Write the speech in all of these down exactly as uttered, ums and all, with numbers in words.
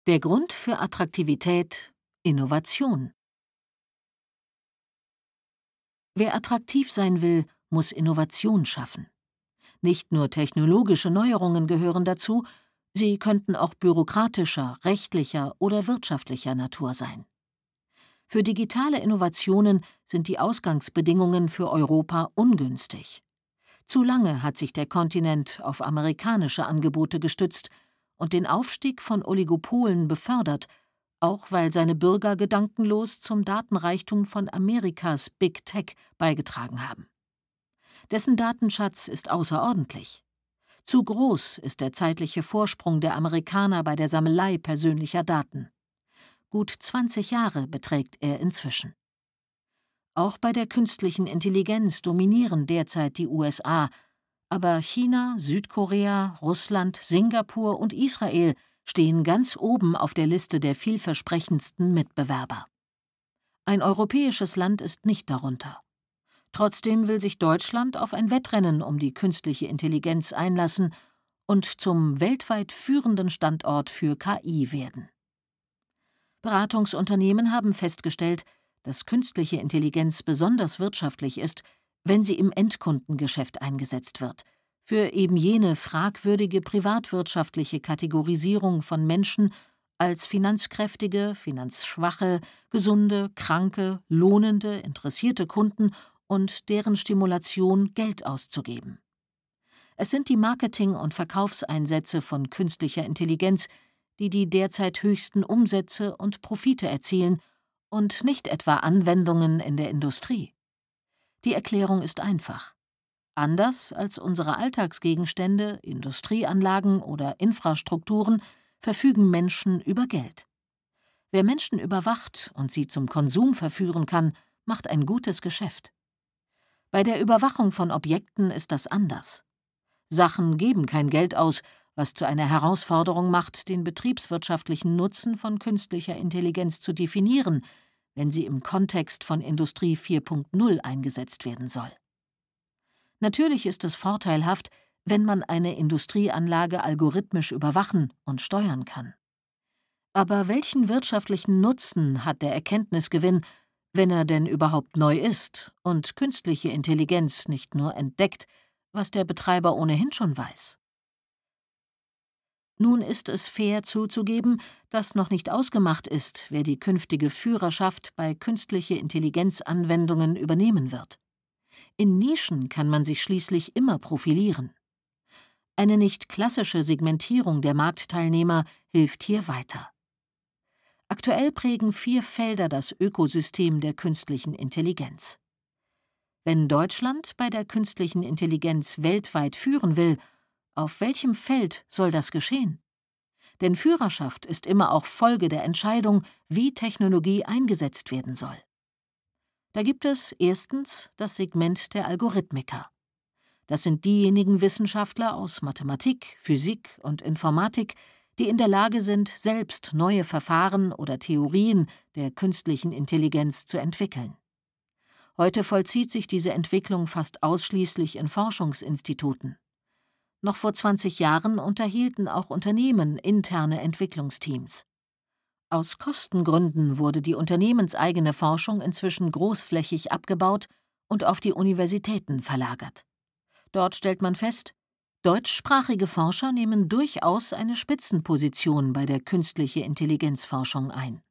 Der Grund für Attraktivität: Innovation. Wer attraktiv sein will, muss Innovation schaffen. Nicht nur technologische Neuerungen gehören dazu, sie könnten auch bürokratischer, rechtlicher oder wirtschaftlicher Natur sein. Für digitale Innovationen sind die Ausgangsbedingungen für Europa ungünstig. Zu lange hat sich der Kontinent auf amerikanische Angebote gestützt und den Aufstieg von Oligopolen befördert, auch weil seine Bürger gedankenlos zum Datenreichtum von Amerikas Big Tech beigetragen haben. Dessen Datenschatz ist außerordentlich. Zu groß ist der zeitliche Vorsprung der Amerikaner bei der Sammelei persönlicher Daten. Gut zwanzig Jahre beträgt er inzwischen. Auch bei der künstlichen Intelligenz dominieren derzeit die U S A, aber China, Südkorea, Russland, Singapur und Israel stehen ganz oben auf der Liste der vielversprechendsten Mitbewerber. Ein europäisches Land ist nicht darunter. Trotzdem will sich Deutschland auf ein Wettrennen um die künstliche Intelligenz einlassen und zum weltweit führenden Standort für K I werden. Beratungsunternehmen haben festgestellt, dass künstliche Intelligenz besonders wirtschaftlich ist, wenn sie im Endkundengeschäft eingesetzt wird, für eben jene fragwürdige privatwirtschaftliche Kategorisierung von Menschen als finanzkräftige, finanzschwache, gesunde, kranke, lohnende, interessierte Kunden und deren Stimulation Geld auszugeben. Es sind die Marketing- und Verkaufseinsätze von künstlicher Intelligenz, die die derzeit höchsten Umsätze und Profite erzielen, und nicht etwa Anwendungen in der Industrie. Die Erklärung ist einfach. Anders als unsere Alltagsgegenstände, Industrieanlagen oder Infrastrukturen verfügen Menschen über Geld. Wer Menschen überwacht und sie zum Konsum verführen kann, macht ein gutes Geschäft. Bei der Überwachung von Objekten ist das anders. Sachen geben kein Geld aus, was zu einer Herausforderung macht, den betriebswirtschaftlichen Nutzen von künstlicher Intelligenz zu definieren, wenn sie im Kontext von Industrie vier Punkt null eingesetzt werden soll. Natürlich ist es vorteilhaft, wenn man eine Industrieanlage algorithmisch überwachen und steuern kann. Aber welchen wirtschaftlichen Nutzen hat der Erkenntnisgewinn, wenn er denn überhaupt neu ist und künstliche Intelligenz nicht nur entdeckt, was der Betreiber ohnehin schon weiß? Nun ist es fair zuzugeben, dass noch nicht ausgemacht ist, wer die künftige Führerschaft bei künstliche Intelligenz-Anwendungen übernehmen wird. In Nischen kann man sich schließlich immer profilieren. Eine nicht klassische Segmentierung der Marktteilnehmer hilft hier weiter. Aktuell prägen vier Felder das Ökosystem der künstlichen Intelligenz. Wenn Deutschland bei der künstlichen Intelligenz weltweit führen will, auf welchem Feld soll das geschehen? Denn Führerschaft ist immer auch Folge der Entscheidung, wie Technologie eingesetzt werden soll. Da gibt es erstens das Segment der Algorithmiker. Das sind diejenigen Wissenschaftler aus Mathematik, Physik und Informatik, die in der Lage sind, selbst neue Verfahren oder Theorien der künstlichen Intelligenz zu entwickeln. Heute vollzieht sich diese Entwicklung fast ausschließlich in Forschungsinstituten. Noch vor zwanzig Jahren unterhielten auch Unternehmen interne Entwicklungsteams. Aus Kostengründen wurde die unternehmenseigene Forschung inzwischen großflächig abgebaut und auf die Universitäten verlagert. Dort stellt man fest, deutschsprachige Forscher nehmen durchaus eine Spitzenposition bei der künstliche Intelligenzforschung ein.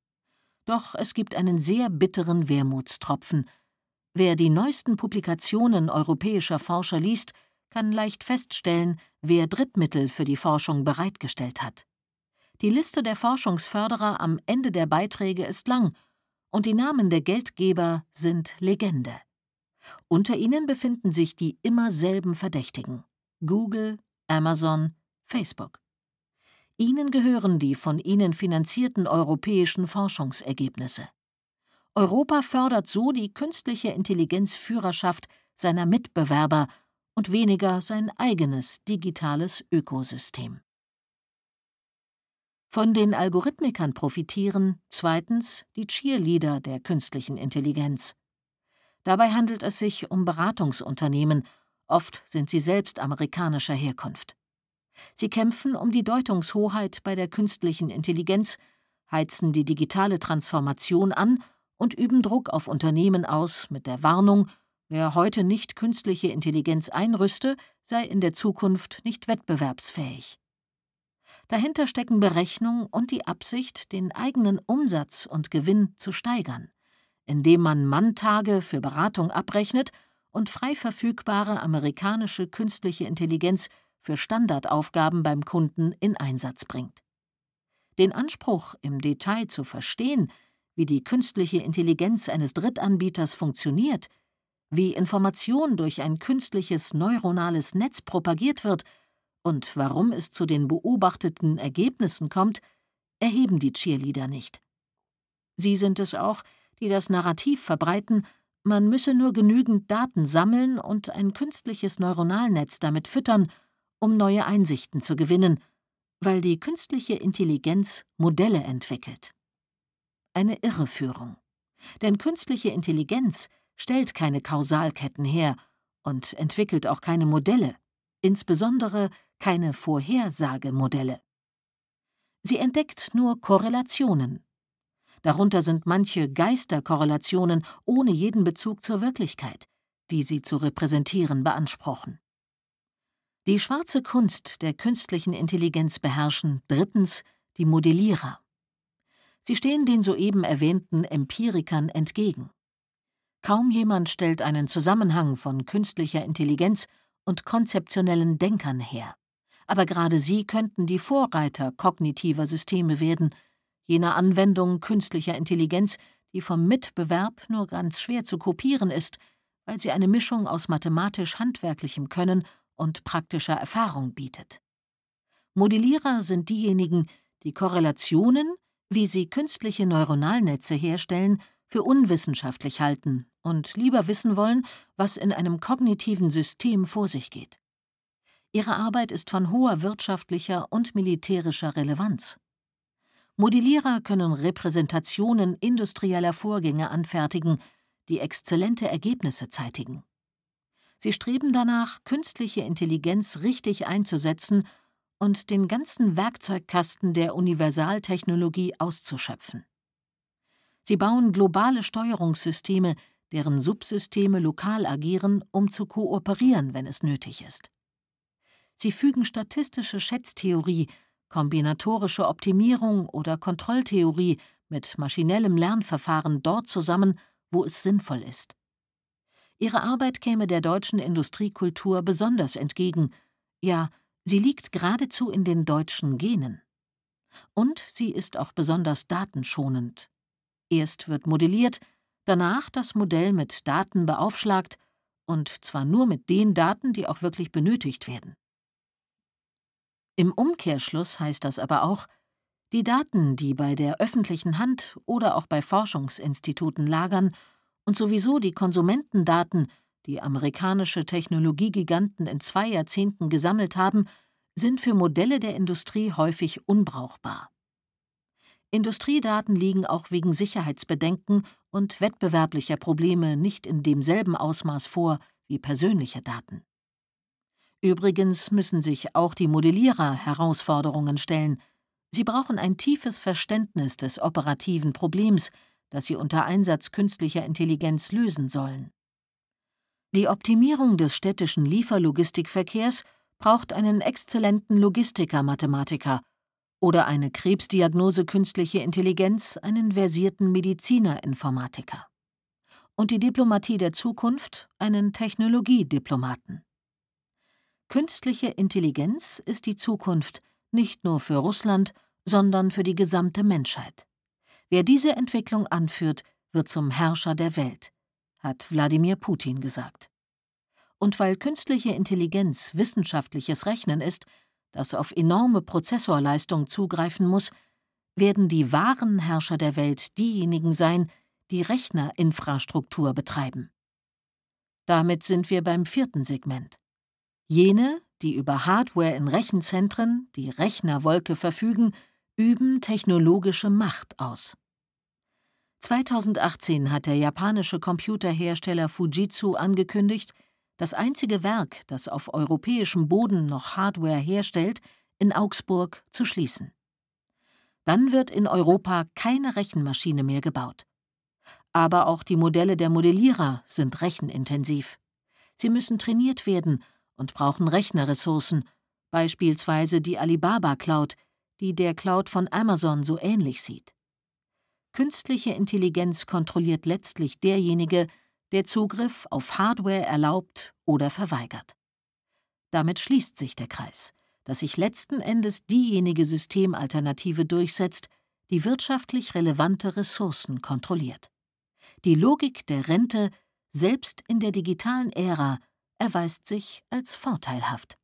Doch es gibt einen sehr bitteren Wermutstropfen. Wer die neuesten Publikationen europäischer Forscher liest, kann leicht feststellen, wer Drittmittel für die Forschung bereitgestellt hat. Die Liste der Forschungsförderer am Ende der Beiträge ist lang und die Namen der Geldgeber sind Legende. Unter ihnen befinden sich die immer selben Verdächtigen: Google, Amazon, Facebook. Ihnen gehören die von ihnen finanzierten europäischen Forschungsergebnisse. Europa fördert so die künstliche Intelligenzführerschaft seiner Mitbewerber und weniger sein eigenes digitales Ökosystem. Von den Algorithmikern profitieren zweitens die Cheerleader der künstlichen Intelligenz. Dabei handelt es sich um Beratungsunternehmen, oft sind sie selbst amerikanischer Herkunft. Sie kämpfen um die Deutungshoheit bei der künstlichen Intelligenz, heizen die digitale Transformation an und üben Druck auf Unternehmen aus mit der Warnung, wer heute nicht künstliche Intelligenz einrüste, sei in der Zukunft nicht wettbewerbsfähig. Dahinter stecken Berechnung und die Absicht, den eigenen Umsatz und Gewinn zu steigern, indem man Manntage für Beratung abrechnet und frei verfügbare amerikanische künstliche Intelligenz für Standardaufgaben beim Kunden in Einsatz bringt. Den Anspruch, im Detail zu verstehen, wie die künstliche Intelligenz eines Drittanbieters funktioniert, wie Information durch ein künstliches neuronales Netz propagiert wird und warum es zu den beobachteten Ergebnissen kommt, erheben die Cheerleader nicht. Sie sind es auch, die das Narrativ verbreiten, man müsse nur genügend Daten sammeln und ein künstliches Neuronalnetz damit füttern, um neue Einsichten zu gewinnen, weil die künstliche Intelligenz Modelle entwickelt. Eine Irreführung. Denn künstliche Intelligenz stellt keine Kausalketten her und entwickelt auch keine Modelle, insbesondere keine Vorhersagemodelle. Sie entdeckt nur Korrelationen. Darunter sind manche Geisterkorrelationen ohne jeden Bezug zur Wirklichkeit, die sie zu repräsentieren beanspruchen. Die schwarze Kunst der künstlichen Intelligenz beherrschen drittens die Modellierer. Sie stehen den soeben erwähnten Empirikern entgegen. Kaum jemand stellt einen Zusammenhang von künstlicher Intelligenz und konzeptionellen Denkern her. Aber gerade sie könnten die Vorreiter kognitiver Systeme werden, jener Anwendung künstlicher Intelligenz, die vom Mitbewerb nur ganz schwer zu kopieren ist, weil sie eine Mischung aus mathematisch-handwerklichem Können und praktischer Erfahrung bietet. Modellierer sind diejenigen, die Korrelationen, wie sie künstliche Neuronalnetze herstellen, für unwissenschaftlich halten und lieber wissen wollen, was in einem kognitiven System vor sich geht. Ihre Arbeit ist von hoher wirtschaftlicher und militärischer Relevanz. Modellierer können Repräsentationen industrieller Vorgänge anfertigen, die exzellente Ergebnisse zeitigen. Sie streben danach, künstliche Intelligenz richtig einzusetzen und den ganzen Werkzeugkasten der Universaltechnologie auszuschöpfen. Sie bauen globale Steuerungssysteme, deren Subsysteme lokal agieren, um zu kooperieren, wenn es nötig ist. Sie fügen statistische Schätztheorie, kombinatorische Optimierung oder Kontrolltheorie mit maschinellem Lernverfahren dort zusammen, wo es sinnvoll ist. Ihre Arbeit käme der deutschen Industriekultur besonders entgegen, ja, sie liegt geradezu in den deutschen Genen. Und sie ist auch besonders datenschonend. Erst wird modelliert, danach das Modell mit Daten beaufschlagt, und zwar nur mit den Daten, die auch wirklich benötigt werden. Im Umkehrschluss heißt das aber auch, die Daten, die bei der öffentlichen Hand oder auch bei Forschungsinstituten lagern, und sowieso die Konsumentendaten, die amerikanische Technologiegiganten in zwei Jahrzehnten gesammelt haben, sind für Modelle der Industrie häufig unbrauchbar. Industriedaten liegen auch wegen Sicherheitsbedenken und wettbewerblicher Probleme nicht in demselben Ausmaß vor wie persönliche Daten. Übrigens müssen sich auch die Modellierer Herausforderungen stellen. Sie brauchen ein tiefes Verständnis des operativen Problems, das sie unter Einsatz künstlicher Intelligenz lösen sollen. Die Optimierung des städtischen Lieferlogistikverkehrs braucht einen exzellenten Logistiker-Mathematiker oder eine Krebsdiagnose künstliche Intelligenz einen versierten Mediziner-Informatiker. Und die Diplomatie der Zukunft einen Technologiediplomaten. Künstliche Intelligenz ist die Zukunft nicht nur für Russland, sondern für die gesamte Menschheit. Wer diese Entwicklung anführt, wird zum Herrscher der Welt, hat Wladimir Putin gesagt. Und weil künstliche Intelligenz wissenschaftliches Rechnen ist, das auf enorme Prozessorleistung zugreifen muss, werden die wahren Herrscher der Welt diejenigen sein, die Rechnerinfrastruktur betreiben. Damit sind wir beim vierten Segment. Jene, die über Hardware in Rechenzentren, die Rechnerwolke verfügen, üben technologische Macht aus. zweitausendachtzehn hat der japanische Computerhersteller Fujitsu angekündigt, das einzige Werk, das auf europäischem Boden noch Hardware herstellt, in Augsburg zu schließen. Dann wird in Europa keine Rechenmaschine mehr gebaut. Aber auch die Modelle der Modellierer sind rechenintensiv. Sie müssen trainiert werden und brauchen Rechnerressourcen, beispielsweise die Alibaba Cloud, die der Cloud von Amazon so ähnlich sieht. Künstliche Intelligenz kontrolliert letztlich derjenige, der Zugriff auf Hardware erlaubt oder verweigert. Damit schließt sich der Kreis, dass sich letzten Endes diejenige Systemalternative durchsetzt, die wirtschaftlich relevante Ressourcen kontrolliert. Die Logik der Rente, selbst in der digitalen Ära, erweist sich als vorteilhaft.